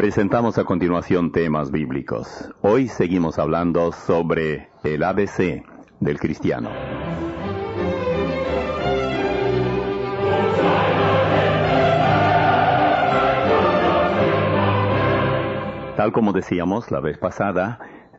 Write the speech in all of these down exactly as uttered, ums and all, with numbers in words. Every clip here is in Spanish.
Presentamos a continuación temas bíblicos. Hoy seguimos hablando sobre el A B C del cristiano. Tal como decíamos la vez pasada,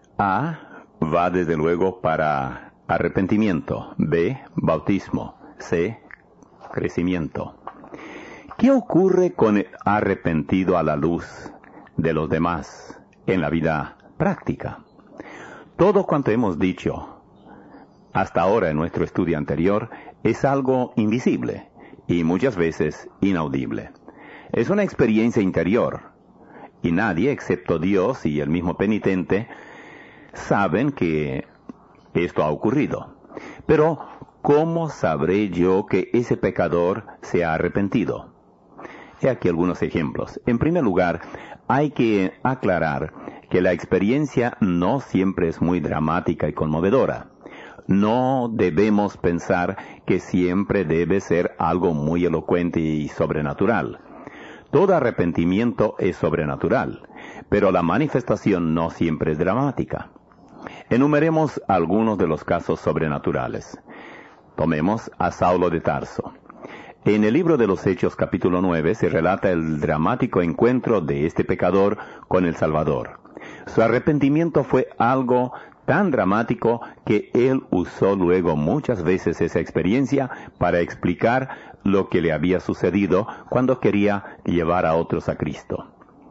A va desde luego para arrepentimiento, B, bautismo, C, crecimiento. ¿Qué ocurre con el arrepentido a la luz de los demás en la vida práctica? Todo cuanto hemos dicho hasta ahora en nuestro estudio anterior es algo invisible y muchas veces inaudible. Es una experiencia interior y nadie, excepto Dios y el mismo penitente, saben que esto ha ocurrido. Pero, ¿cómo sabré yo que ese pecador se ha arrepentido? He aquí algunos ejemplos. En primer lugar, hay que aclarar que la experiencia no siempre es muy dramática y conmovedora. No debemos pensar que siempre debe ser algo muy elocuente y sobrenatural. Todo arrepentimiento es sobrenatural, pero la manifestación no siempre es dramática. Enumeremos algunos de los casos sobrenaturales. Tomemos a Saulo de Tarso. En el libro de los Hechos capítulo nueve se relata el dramático encuentro de este pecador con el Salvador. Su arrepentimiento fue algo tan dramático que él usó luego muchas veces esa experiencia para explicar lo que le había sucedido cuando quería llevar a otros a Cristo.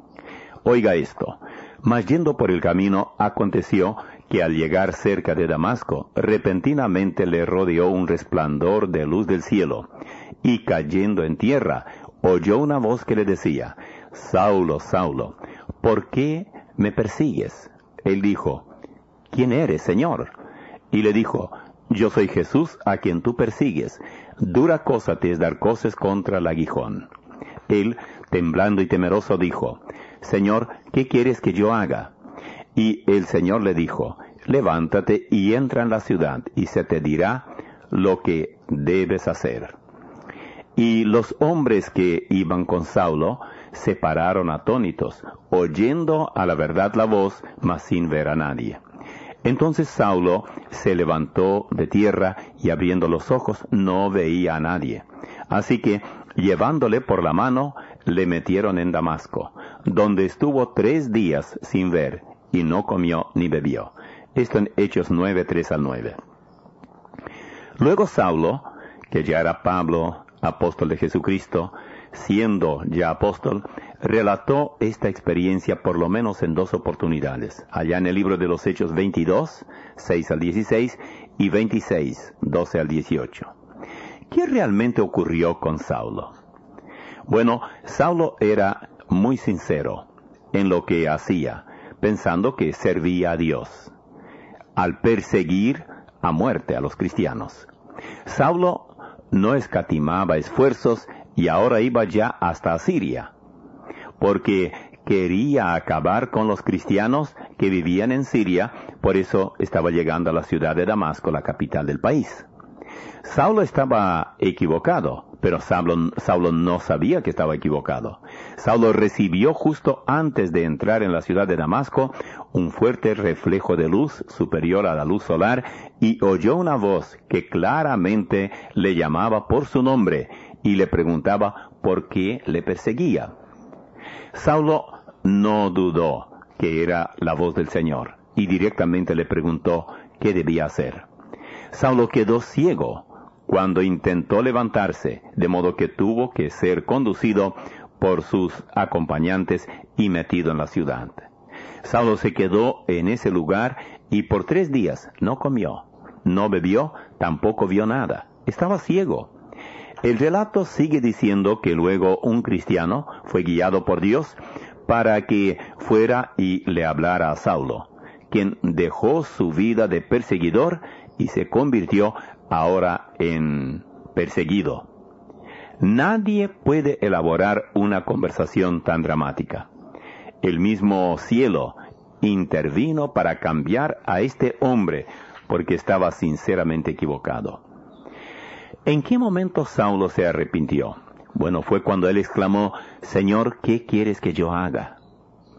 Oiga esto: mas yendo por el camino aconteció que al llegar cerca de Damasco, repentinamente le rodeó un resplandor de luz del cielo, y cayendo en tierra, oyó una voz que le decía: Saulo, Saulo, ¿por qué me persigues? Él dijo: ¿quién eres, Señor? Y le dijo: yo soy Jesús a quien tú persigues. Dura cosa te es dar coces contra el aguijón. Él, temblando y temeroso, dijo: Señor, ¿qué quieres que yo haga? Y el Señor le dijo: levántate y entra en la ciudad, y se te dirá lo que debes hacer. Y los hombres que iban con Saulo se pararon atónitos, oyendo a la verdad la voz, mas sin ver a nadie. Entonces Saulo se levantó de tierra y abriendo los ojos no veía a nadie. Así que, llevándole por la mano, le metieron en Damasco, donde estuvo tres días sin ver, y no comió ni bebió. Esto en Hechos nueve, tres al nueve. Luego Saulo, que ya era Pablo, apóstol de Jesucristo, siendo ya apóstol, relató esta experiencia por lo menos en dos oportunidades, allá en el libro de los Hechos veintidós, seis al dieciséis, y veintiséis, doce al dieciocho. ¿Qué realmente ocurrió con Saulo? Bueno, Saulo era muy sincero en lo que hacía, pensando que servía a Dios, al perseguir a muerte a los cristianos. Saulo no escatimaba esfuerzos y ahora iba ya hasta Asiria, porque quería acabar con los cristianos que vivían en Siria, por eso estaba llegando a la ciudad de Damasco, la capital del país. Saulo estaba equivocado, pero Saulo, Saulo no sabía que estaba equivocado. Saulo recibió justo antes de entrar en la ciudad de Damasco un fuerte reflejo de luz superior a la luz solar y oyó una voz que claramente le llamaba por su nombre y le preguntaba por qué le perseguía. Saulo no dudó que era la voz del Señor y directamente le preguntó qué debía hacer. Saulo quedó ciego cuando intentó levantarse, de modo que tuvo que ser conducido por sus acompañantes y metido en la ciudad. Saulo se quedó en ese lugar y por tres días no comió, no bebió, tampoco vio nada. Estaba ciego. El relato sigue diciendo que luego un cristiano fue guiado por Dios para que fuera y le hablara a Saulo, quien dejó su vida de perseguidor y se convirtió ahora en perseguido. Nadie puede elaborar una conversación tan dramática. El mismo cielo intervino para cambiar a este hombre porque estaba sinceramente equivocado. ¿En qué momento Saulo se arrepintió? Bueno, fue cuando él exclamó: Señor, ¿qué quieres que yo haga?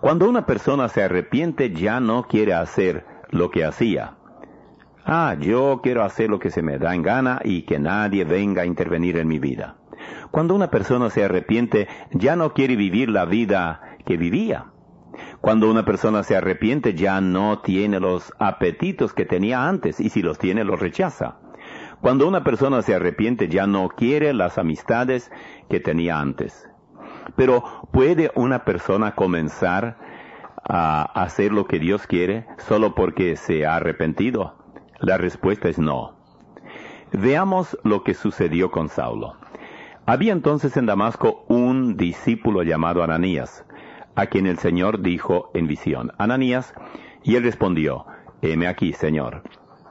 Cuando una persona se arrepiente, ya no quiere hacer lo que hacía. Ah, yo quiero hacer lo que se me da en gana y que nadie venga a intervenir en mi vida. Cuando una persona se arrepiente, ya no quiere vivir la vida que vivía. Cuando una persona se arrepiente, ya no tiene los apetitos que tenía antes, y si los tiene, los rechaza. Cuando una persona se arrepiente, ya no quiere las amistades que tenía antes. Pero ¿puede una persona comenzar a hacer lo que Dios quiere solo porque se ha arrepentido? La respuesta es no. Veamos lo que sucedió con Saulo. Había entonces en Damasco un discípulo llamado Ananías, a quien el Señor dijo en visión: Ananías, y él respondió: heme aquí, Señor.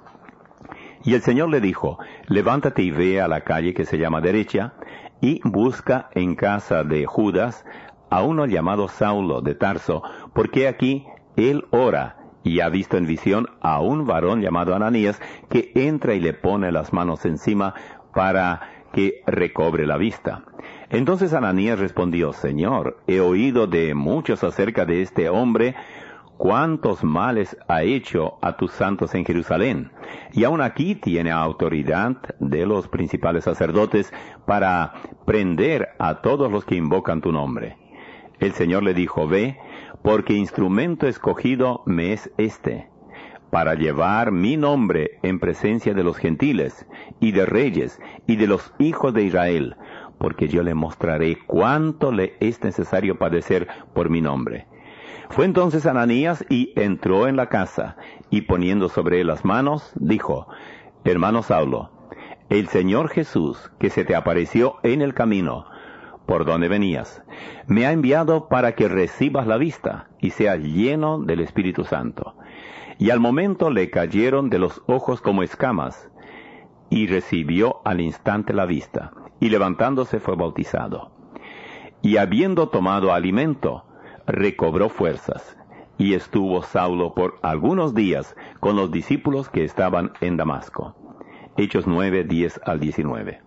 Y el Señor le dijo: levántate y ve a la calle que se llama Derecha, y busca en casa de Judas a uno llamado Saulo de Tarso, porque aquí él ora, y ha visto en visión a un varón llamado Ananías, que entra y le pone las manos encima para que recobre la vista. Entonces Ananías respondió: Señor, he oído de muchos acerca de este hombre, cuántos males ha hecho a tus santos en Jerusalén, y aún aquí tiene autoridad de los principales sacerdotes para prender a todos los que invocan tu nombre. El Señor le dijo: ve, porque instrumento escogido me es este, para llevar mi nombre en presencia de los gentiles, y de reyes, y de los hijos de Israel, porque yo le mostraré cuánto le es necesario padecer por mi nombre. Fue entonces Ananías y entró en la casa, y poniendo sobre él las manos, dijo: Hermano Saulo, el Señor Jesús, que se te apareció en el camino, por donde venías, me ha enviado para que recibas la vista, y seas lleno del Espíritu Santo. Y al momento le cayeron de los ojos como escamas, y recibió al instante la vista, y levantándose fue bautizado. Y habiendo tomado alimento, recobró fuerzas, y estuvo Saulo por algunos días con los discípulos que estaban en Damasco. Hechos nueve, diez al diecinueve.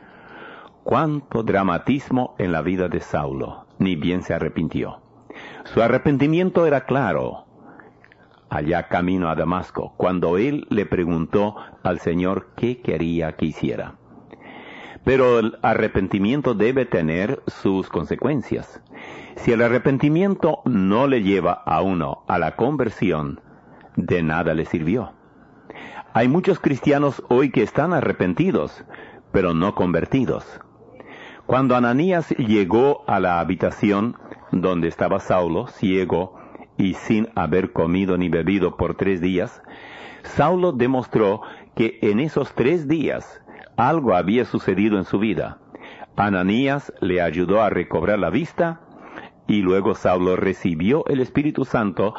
Cuánto dramatismo en la vida de Saulo, ni bien se arrepintió. Su arrepentimiento era claro, allá camino a Damasco, cuando él le preguntó al Señor qué quería que hiciera. Pero el arrepentimiento debe tener sus consecuencias. Si el arrepentimiento no le lleva a uno a la conversión, de nada le sirvió. Hay muchos cristianos hoy que están arrepentidos, pero no convertidos. Cuando Ananías llegó a la habitación donde estaba Saulo, ciego y sin haber comido ni bebido por tres días, Saulo demostró que en esos tres días algo había sucedido en su vida. Ananías le ayudó a recobrar la vista, y luego Saulo recibió el Espíritu Santo,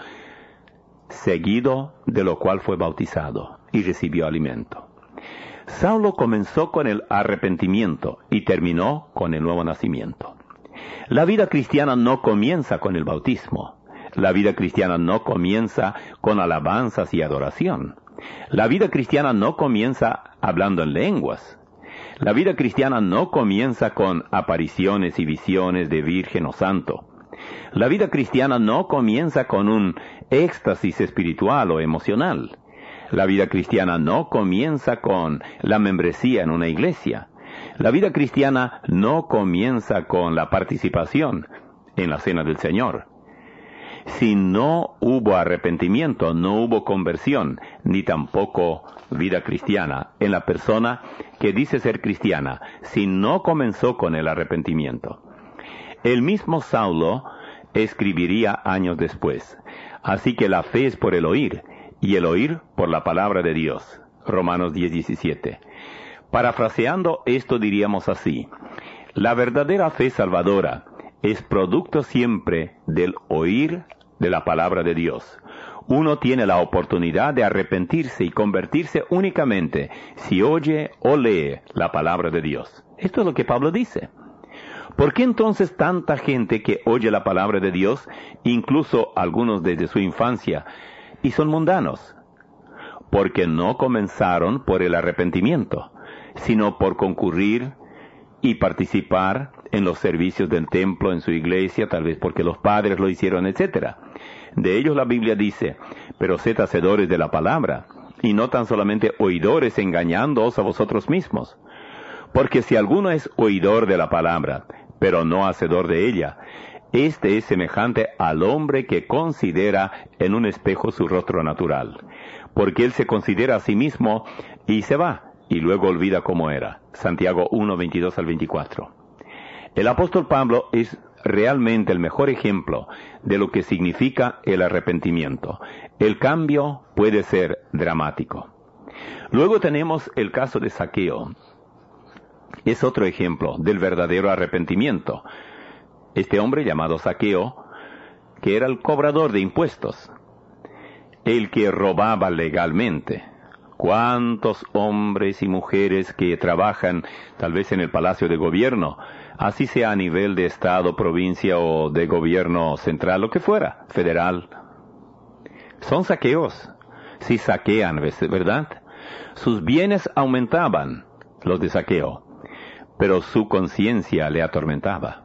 seguido de lo cual fue bautizado y recibió alimento. Saulo comenzó con el arrepentimiento y terminó con el nuevo nacimiento. La vida cristiana no comienza con el bautismo. La vida cristiana no comienza con alabanzas y adoración. La vida cristiana no comienza hablando en lenguas. La vida cristiana no comienza con apariciones y visiones de virgen o santo. La vida cristiana no comienza con un éxtasis espiritual o emocional. La vida cristiana no comienza con la membresía en una iglesia. La vida cristiana no comienza con la participación en la cena del Señor. Si no hubo arrepentimiento, no hubo conversión, ni tampoco vida cristiana en la persona que dice ser cristiana, si no comenzó con el arrepentimiento. El mismo Saulo escribiría años después: así que la fe es por el oír, y el oír por la palabra de Dios. Romanos diez, diecisiete. Parafraseando esto diríamos así: la verdadera fe salvadora es producto siempre del oír de la palabra de Dios. Uno tiene la oportunidad de arrepentirse y convertirse únicamente si oye o lee la palabra de Dios. Esto es lo que Pablo dice. ¿Por qué entonces tanta gente que oye la palabra de Dios, incluso algunos desde su infancia, y son mundanos? Porque no comenzaron por el arrepentimiento, sino por concurrir y participar en los servicios del templo, en su iglesia, tal vez porque los padres lo hicieron, etcétera. De ellos la Biblia dice, pero sed hacedores de la palabra, y no tan solamente oidores engañándoos a vosotros mismos. Porque si alguno es oidor de la palabra, pero no hacedor de ella, este es semejante al hombre que considera en un espejo su rostro natural, porque él se considera a sí mismo y se va, y luego olvida cómo era. Santiago uno, veintidós al veinticuatro. El apóstol Pablo es realmente el mejor ejemplo de lo que significa el arrepentimiento. El cambio puede ser dramático. Luego tenemos el caso de Zaqueo. Es otro ejemplo del verdadero arrepentimiento. Este hombre llamado Zaqueo, que era el cobrador de impuestos, el que robaba legalmente. ¿Cuántos hombres y mujeres que trabajan tal vez en el palacio de gobierno, así sea a nivel de estado, provincia o de gobierno central, lo que fuera, federal, son saqueos? Sí saquean, ¿verdad? Sus bienes aumentaban, los de Zaqueo, pero su conciencia le atormentaba.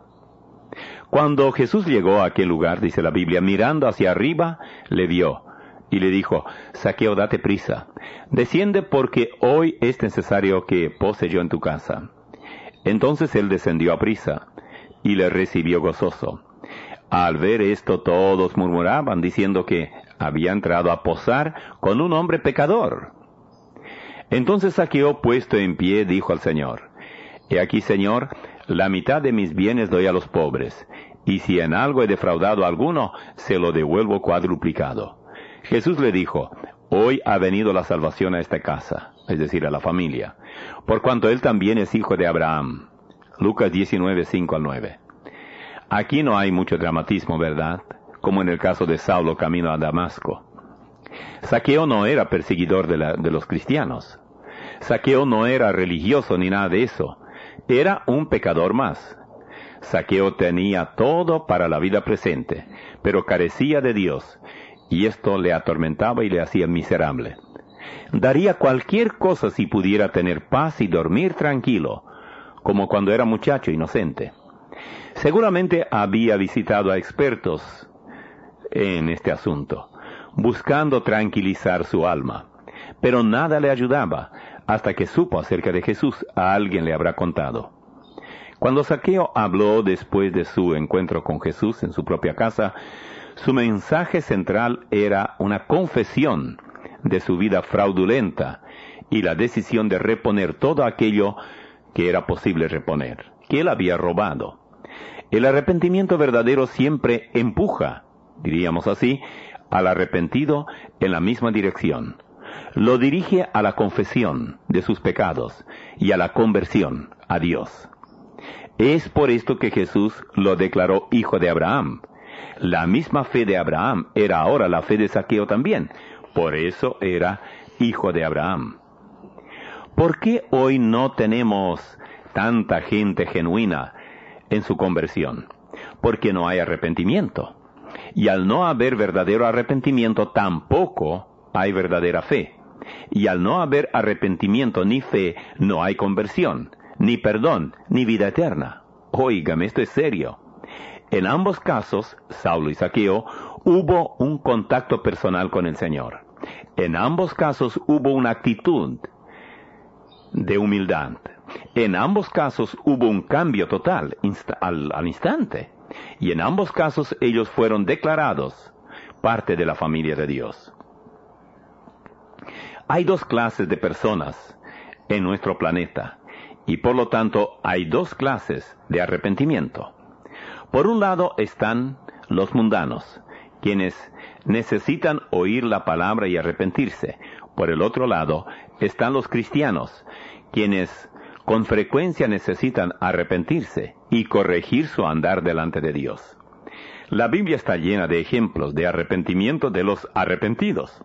Cuando Jesús llegó a aquel lugar, dice la Biblia, mirando hacia arriba, le vio y le dijo, Zaqueo, date prisa, desciende porque hoy es necesario que pose yo en tu casa. Entonces él descendió a prisa y le recibió gozoso. Al ver esto todos murmuraban, diciendo que había entrado a posar con un hombre pecador. Entonces Zaqueo, puesto en pie, dijo al Señor, He aquí, Señor, la mitad de mis bienes doy a los pobres, y si en algo he defraudado a alguno, se lo devuelvo cuadruplicado. Jesús le dijo, Hoy ha venido la salvación a esta casa, es decir, a la familia, por cuanto él también es hijo de Abraham. Lucas diecinueve, cinco al nueve. Aquí no hay mucho dramatismo, ¿verdad? Como en el caso de Saulo camino a Damasco. Zaqueo no era perseguidor de, la, de los cristianos. Zaqueo no era religioso ni nada de eso. Era un pecador más. Zaqueo tenía todo para la vida presente, pero carecía de Dios, y esto le atormentaba y le hacía miserable. Daría cualquier cosa si pudiera tener paz y dormir tranquilo, como cuando era muchacho inocente. Seguramente había visitado a expertos en este asunto, buscando tranquilizar su alma, pero nada le ayudaba, hasta que supo acerca de Jesús, a alguien le habrá contado. Cuando Zaqueo habló después de su encuentro con Jesús en su propia casa, su mensaje central era una confesión de su vida fraudulenta y la decisión de reponer todo aquello que era posible reponer, que él había robado. El arrepentimiento verdadero siempre empuja, diríamos así, al arrepentido en la misma dirección. Lo dirige a la confesión de sus pecados y a la conversión a Dios. Es por esto que Jesús lo declaró hijo de Abraham. La misma fe de Abraham era ahora la fe de Zaqueo también. Por eso era hijo de Abraham. ¿Por qué hoy no tenemos tanta gente genuina en su conversión? Porque no hay arrepentimiento. Y al no haber verdadero arrepentimiento, tampoco hay verdadera fe. Y al no haber arrepentimiento ni fe, no hay conversión, ni perdón, ni vida eterna. Óigame, esto es serio. En ambos casos, Saulo y Zaqueo, hubo un contacto personal con el Señor. En ambos casos hubo una actitud de humildad. En ambos casos hubo un cambio total, insta- al, al instante. Y en ambos casos ellos fueron declarados parte de la familia de Dios. Hay dos clases de personas en nuestro planeta, y por lo tanto hay dos clases de arrepentimiento. Por un lado están los mundanos, quienes necesitan oír la palabra y arrepentirse. Por el otro lado están los cristianos, quienes con frecuencia necesitan arrepentirse y corregir su andar delante de Dios. La Biblia está llena de ejemplos de arrepentimiento de los arrepentidos.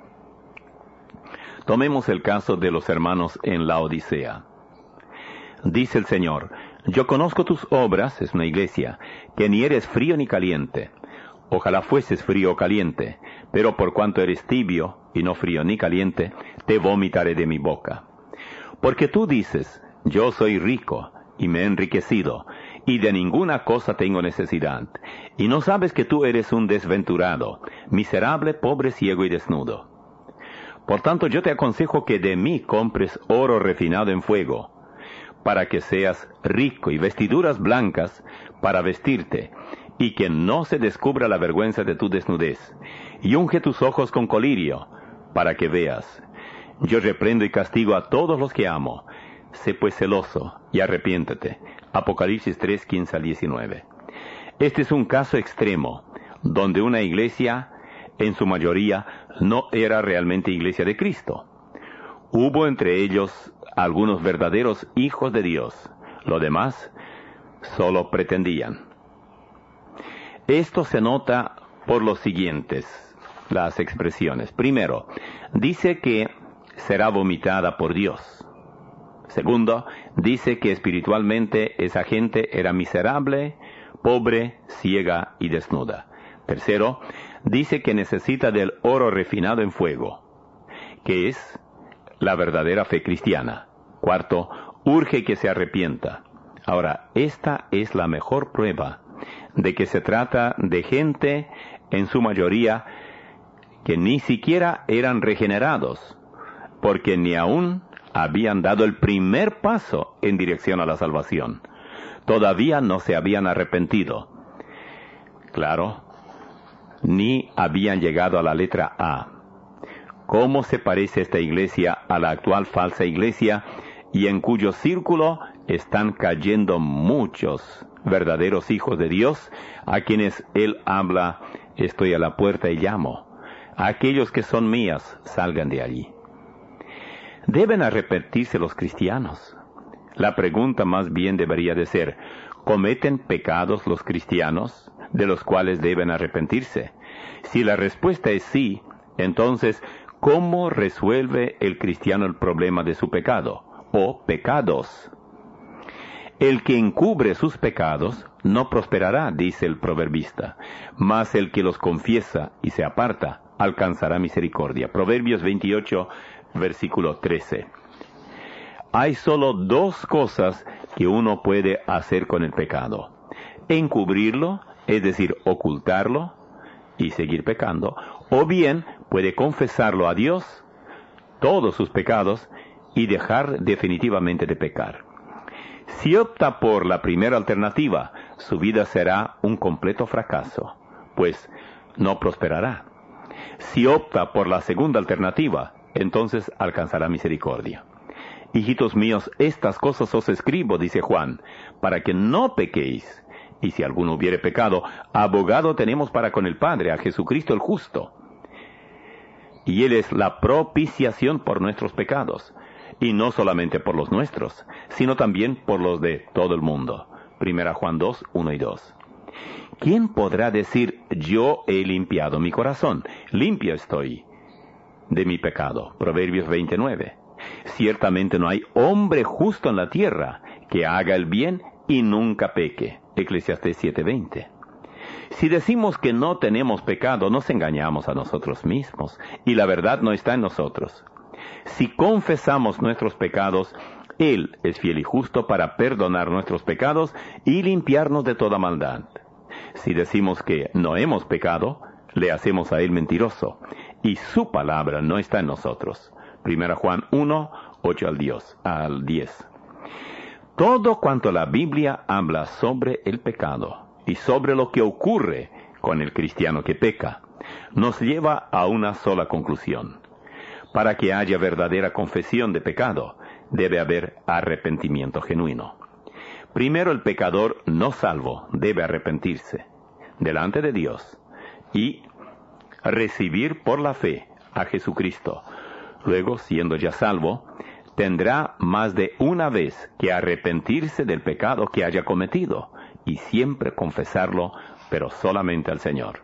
Tomemos el caso de los hermanos en la Odisea. Dice el Señor, yo conozco tus obras, es una iglesia, que ni eres frío ni caliente. Ojalá fueses frío o caliente, pero por cuanto eres tibio, y no frío ni caliente, te vomitaré de mi boca. Porque tú dices, yo soy rico, y me he enriquecido, y de ninguna cosa tengo necesidad. Y no sabes que tú eres un desventurado, miserable, pobre, ciego y desnudo. Por tanto, yo te aconsejo que de mí compres oro refinado en fuego, para que seas rico, y vestiduras blancas para vestirte, y que no se descubra la vergüenza de tu desnudez. Y unge tus ojos con colirio, para que veas. Yo reprendo y castigo a todos los que amo. Sé pues celoso y arrepiéntete. Apocalipsis tres, quince al diecinueve. Este es un caso extremo, donde una iglesia, en su mayoría, no era realmente iglesia de Cristo. Hubo entre ellos algunos verdaderos hijos de Dios. Lo demás, solo pretendían. Esto se nota por los siguientes, las expresiones. Primero, dice que será vomitada por Dios. Segundo, dice que espiritualmente esa gente era miserable, pobre, ciega y desnuda. Tercero, dice que necesita del oro refinado en fuego, que es la verdadera fe cristiana. Cuarto, urge que se arrepienta. Ahora, esta es la mejor prueba de que se trata de gente, en su mayoría, que ni siquiera eran regenerados, porque ni aún habían dado el primer paso en dirección a la salvación. Todavía no se habían arrepentido. Claro, ni habían llegado a la letra A. ¿Cómo se parece esta iglesia a la actual falsa iglesia, y en cuyo círculo están cayendo muchos verdaderos hijos de Dios, a quienes Él habla: estoy a la puerta y llamo? Aquellos que son mías, salgan de allí. ¿Deben arrepentirse los cristianos? La pregunta más bien debería de ser: ¿cometen pecados los cristianos de los cuales deben arrepentirse? Si la respuesta es sí, entonces, ¿cómo resuelve el cristiano el problema de su pecado, o pecados? El que encubre sus pecados no prosperará, dice el proverbista, mas el que los confiesa y se aparta alcanzará misericordia. Proverbios veintiocho, versículo trece. Hay solo dos cosas que uno puede hacer con el pecado: encubrirlo, es decir, ocultarlo y seguir pecando, o bien puede confesarlo a Dios, todos sus pecados, y dejar definitivamente de pecar. Si opta por la primera alternativa, su vida será un completo fracaso, pues no prosperará. Si opta por la segunda alternativa, entonces alcanzará misericordia. Hijitos míos, estas cosas os escribo, dice Juan, para que no pequéis. Y si alguno hubiere pecado, abogado tenemos para con el Padre, a Jesucristo el justo. Y Él es la propiciación por nuestros pecados, y no solamente por los nuestros, sino también por los de todo el mundo. Primera Juan dos, uno y dos. ¿Quién podrá decir: yo he limpiado mi corazón, limpio estoy de mi pecado? Proverbios veintinueve. Ciertamente no hay hombre justo en la tierra que haga el bien y nunca peque. Eclesiastés siete, veinte. Si decimos que no tenemos pecado, nos engañamos a nosotros mismos, y la verdad no está en nosotros. Si confesamos nuestros pecados, Él es fiel y justo para perdonar nuestros pecados y limpiarnos de toda maldad. Si decimos que no hemos pecado, le hacemos a Él mentiroso, y su palabra no está en nosotros. Primera Juan uno, ocho al diez. Todo cuanto la Biblia habla sobre el pecado y sobre lo que ocurre con el cristiano que peca, nos lleva a una sola conclusión: para que haya verdadera confesión de pecado, debe haber arrepentimiento genuino. Primero, el pecador no salvo debe arrepentirse delante de Dios y recibir por la fe a Jesucristo. Luego, siendo ya salvo, tendrá más de una vez que arrepentirse del pecado que haya cometido y siempre confesarlo, pero solamente al Señor.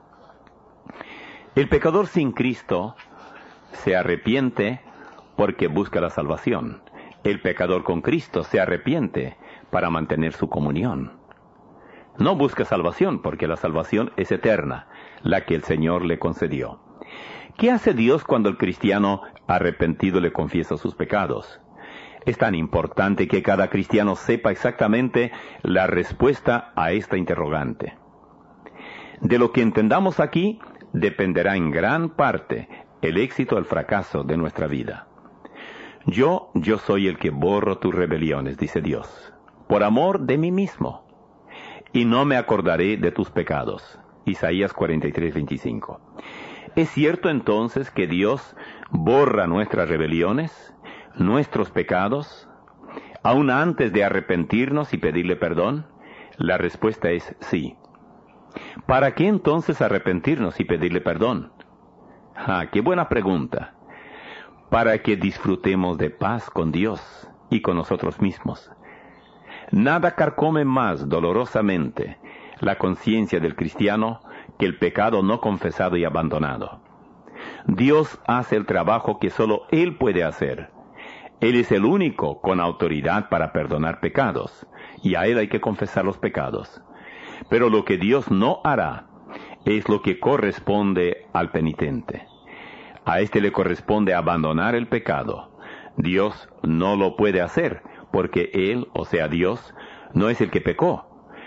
El pecador sin Cristo se arrepiente porque busca la salvación. El pecador con Cristo se arrepiente para mantener su comunión. No busca salvación porque la salvación es eterna, la que el Señor le concedió. ¿Qué hace Dios cuando el cristiano arrepentido le confiesa sus pecados? Es tan importante que cada cristiano sepa exactamente la respuesta a esta interrogante. De lo que entendamos aquí dependerá en gran parte el éxito o el fracaso de nuestra vida. Yo, yo soy el que borro tus rebeliones, dice Dios, por amor de mí mismo, y no me acordaré de tus pecados. Isaías cuarenta y tres, veinticinco. ¿Es cierto entonces que Dios borra nuestras rebeliones, nuestros pecados, aún antes de arrepentirnos y pedirle perdón? La respuesta es sí. ¿Para qué entonces arrepentirnos y pedirle perdón? Ah, qué buena pregunta. Para que disfrutemos de paz con Dios y con nosotros mismos. Nada carcome más dolorosamente la conciencia del cristiano que el pecado no confesado y abandonado. Dios hace el trabajo que solo Él puede hacer. Él es el único con autoridad para perdonar pecados, y a Él hay que confesar los pecados. Pero lo que Dios no hará es lo que corresponde al penitente. A éste le corresponde abandonar el pecado. Dios no lo puede hacer, porque Él, o sea Dios, no es el que pecó.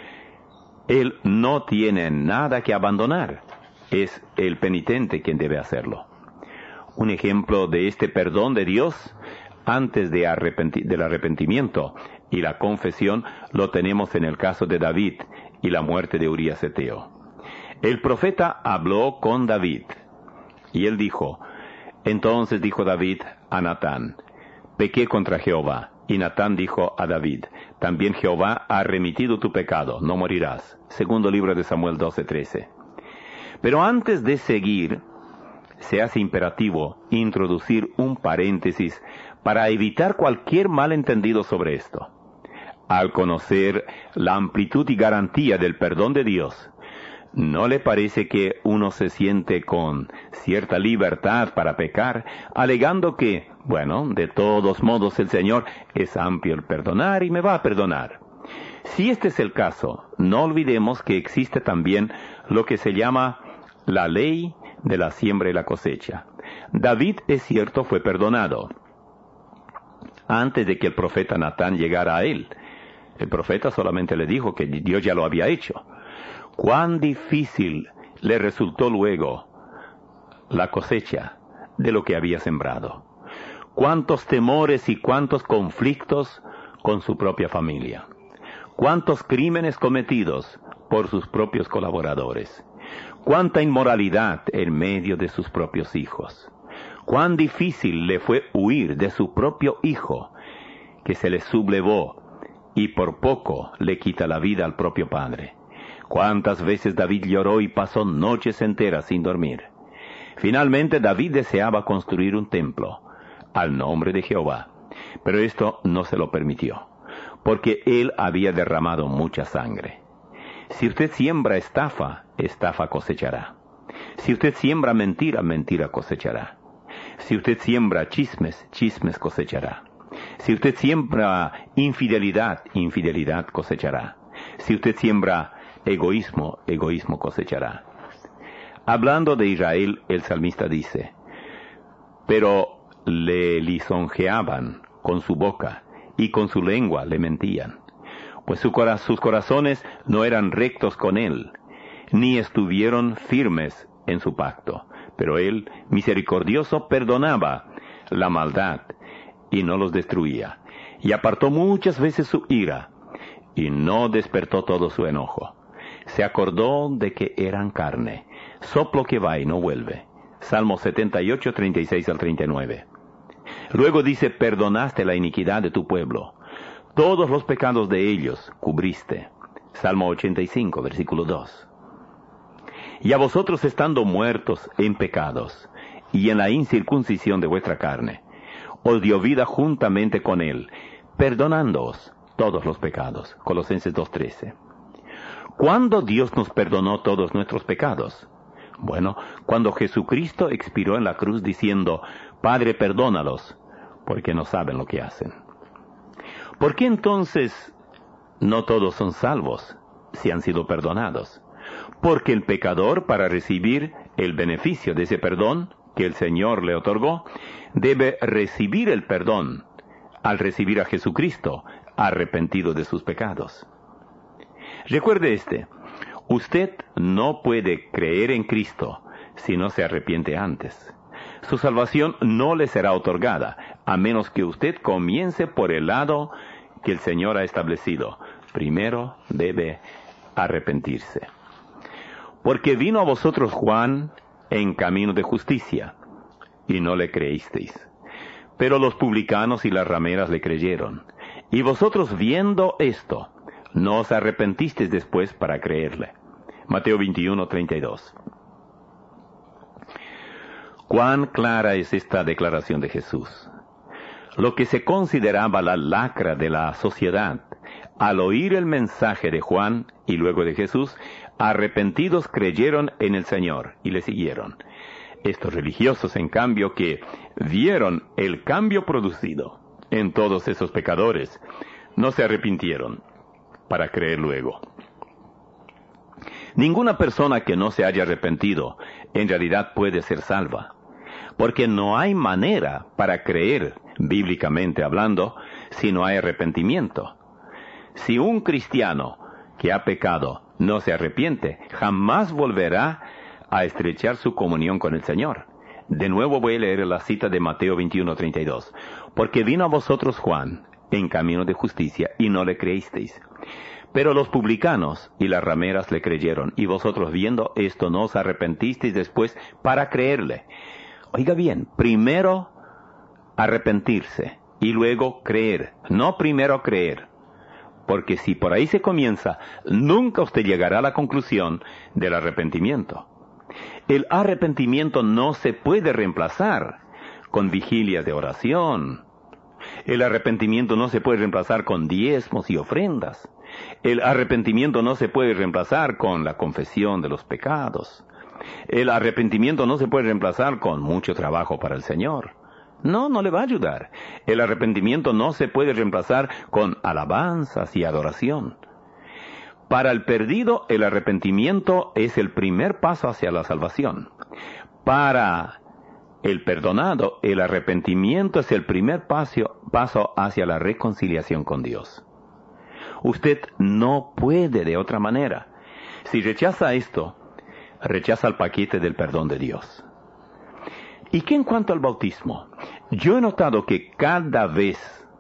Él no tiene nada que abandonar. Es el penitente quien debe hacerlo. Un ejemplo de este perdón de Dios antes de arrepenti- del arrepentimiento y la confesión lo tenemos en el caso de David y la muerte de Urías Eteo. El profeta habló con David y él dijo, entonces dijo David a Natán, pequé contra Jehová. Y Natán dijo a David, también Jehová ha remitido tu pecado, no morirás. Segundo libro de Samuel doce, trece. Pero antes de seguir, se hace imperativo introducir un paréntesis para evitar cualquier malentendido sobre esto. Al conocer la amplitud y garantía del perdón de Dios, ¿no le parece que uno se siente con cierta libertad para pecar, alegando que, bueno, de todos modos el Señor es amplio el perdonar y me va a perdonar? Si este es el caso, no olvidemos que existe también lo que se llama la ley de la siembra y la cosecha. David, es cierto, fue perdonado antes de que el profeta Natán llegara a él. El profeta solamente le dijo que Dios ya lo había hecho. Cuán difícil le resultó luego la cosecha de lo que había sembrado. Cuántos temores y cuántos conflictos con su propia familia. Cuántos crímenes cometidos por sus propios colaboradores. Cuánta inmoralidad en medio de sus propios hijos. Cuán difícil le fue huir de su propio hijo, que se le sublevó y por poco le quita la vida al propio padre. Cuántas veces David lloró y pasó noches enteras sin dormir. Finalmente David deseaba construir un templo al nombre de Jehová, pero esto no se lo permitió, porque él había derramado mucha sangre. Si usted siembra estafa, estafa cosechará. Si usted siembra mentira, mentira cosechará. Si usted siembra chismes, chismes cosechará. Si usted siembra infidelidad, infidelidad cosechará. Si usted siembra egoísmo, egoísmo cosechará. Hablando de Israel, el salmista dice, pero le lisonjeaban con su boca y con su lengua le mentían, pues su cora- sus corazones no eran rectos con él, ni estuvieron firmes en su pacto. Pero él, misericordioso, perdonaba la maldad y no los destruía, y apartó muchas veces su ira, y no despertó todo su enojo. Se acordó de que eran carne, soplo que va y no vuelve. Salmo setenta y ocho, treinta y seis al treinta y nueve. Luego dice, perdonaste la iniquidad de tu pueblo, todos los pecados de ellos cubriste. Salmo ochenta y cinco, versículo dos. Y a vosotros estando muertos en pecados, y en la incircuncisión de vuestra carne, os dio vida juntamente con él, perdonándoos todos los pecados. Colosenses dos, trece. ¿Cuándo Dios nos perdonó todos nuestros pecados? Bueno, cuando Jesucristo expiró en la cruz diciendo, Padre, perdónalos, porque no saben lo que hacen. ¿Por qué entonces no todos son salvos si han sido perdonados? Porque el pecador, para recibir el beneficio de ese perdón que el Señor le otorgó, debe recibir el perdón al recibir a Jesucristo, arrepentido de sus pecados. Recuerde este, usted no puede creer en Cristo si no se arrepiente antes. Su salvación no le será otorgada, a menos que usted comience por el lado que el Señor ha establecido. Primero debe arrepentirse. Porque vino a vosotros Juan en camino de justicia, y no le creísteis. Pero los publicanos y las rameras le creyeron. Y vosotros viendo esto, no os arrepentisteis después para creerle. Mateo veintiuno, treinta y dos. Cuán clara es esta declaración de Jesús. Lo que se consideraba la lacra de la sociedad, al oír el mensaje de Juan y luego de Jesús, arrepentidos creyeron en el Señor y le siguieron. Estos religiosos, en cambio, que vieron el cambio producido en todos esos pecadores, no se arrepintieron para creer luego. Ninguna persona que no se haya arrepentido en realidad puede ser salva, porque no hay manera para creer, bíblicamente hablando, si no hay arrepentimiento. Si un cristiano que ha pecado no se arrepiente, jamás volverá a estrechar su comunión con el Señor. De nuevo voy a leer la cita de Mateo veintiuno, treinta y dos. Porque vino a vosotros Juan en camino de justicia y no le creísteis. Pero los publicanos y las rameras le creyeron, y vosotros viendo esto no os arrepentisteis después para creerle. Oiga bien, primero arrepentirse y luego creer, no primero creer. Porque si por ahí se comienza, nunca usted llegará a la conclusión del arrepentimiento. El arrepentimiento no se puede reemplazar con vigilias de oración. El arrepentimiento no se puede reemplazar con diezmos y ofrendas. El arrepentimiento no se puede reemplazar con la confesión de los pecados. El arrepentimiento no se puede reemplazar con mucho trabajo para el Señor. No, no le va a ayudar. El arrepentimiento no se puede reemplazar con alabanzas y adoración. Para el perdido, el arrepentimiento es el primer paso hacia la salvación. Para el perdonado, el arrepentimiento es el primer paso, paso hacia la reconciliación con Dios. Usted no puede de otra manera. Si rechaza esto, rechaza el paquete del perdón de Dios. ¿Y qué en cuanto al bautismo? Yo he notado que cada vez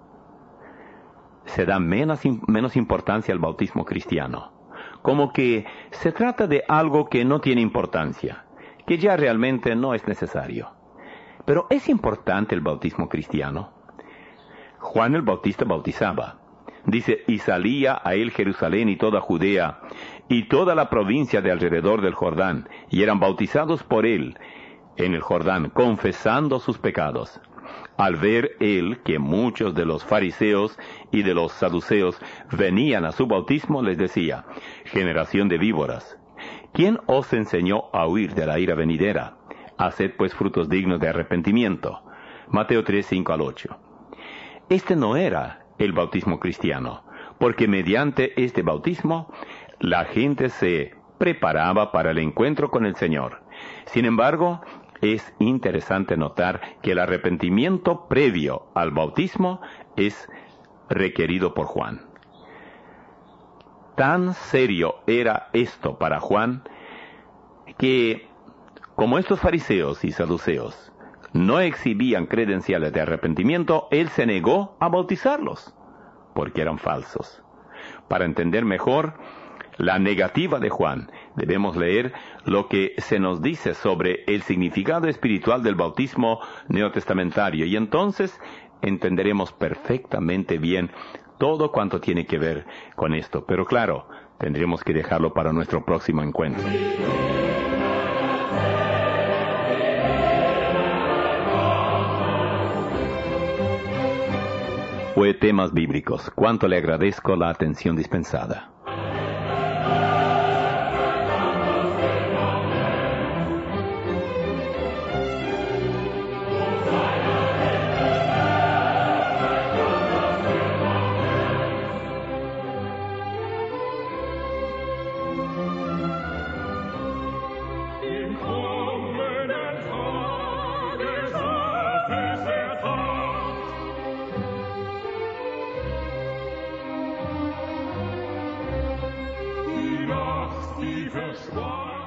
se da menos, menos importancia al bautismo cristiano. Como que se trata de algo que no tiene importancia, que ya realmente no es necesario. Pero ¿es importante el bautismo cristiano? Juan el Bautista bautizaba. Dice, y salía a él Jerusalén y toda Judea, y toda la provincia de alrededor del Jordán, y eran bautizados por él en el Jordán, confesando sus pecados. Al ver él que muchos de los fariseos y de los saduceos venían a su bautismo, les decía, generación de víboras, ¿quién os enseñó a huir de la ira venidera? Haced pues frutos dignos de arrepentimiento. Mateo tres, cinco al ocho. Este no era el bautismo cristiano, porque mediante este bautismo la gente se preparaba para el encuentro con el Señor. Sin embargo, es interesante notar que el arrepentimiento previo al bautismo es requerido por Juan. Tan serio era esto para Juan que, como estos fariseos y saduceos no exhibían credenciales de arrepentimiento, él se negó a bautizarlos, porque eran falsos. Para entender mejor la negativa de Juan, debemos leer lo que se nos dice sobre el significado espiritual del bautismo neotestamentario, y entonces entenderemos perfectamente bien todo cuanto tiene que ver con esto. Pero claro, tendremos que dejarlo para nuestro próximo encuentro. Fue Temas Bíblicos. Cuánto le agradezco la atención dispensada. Jesus Christ.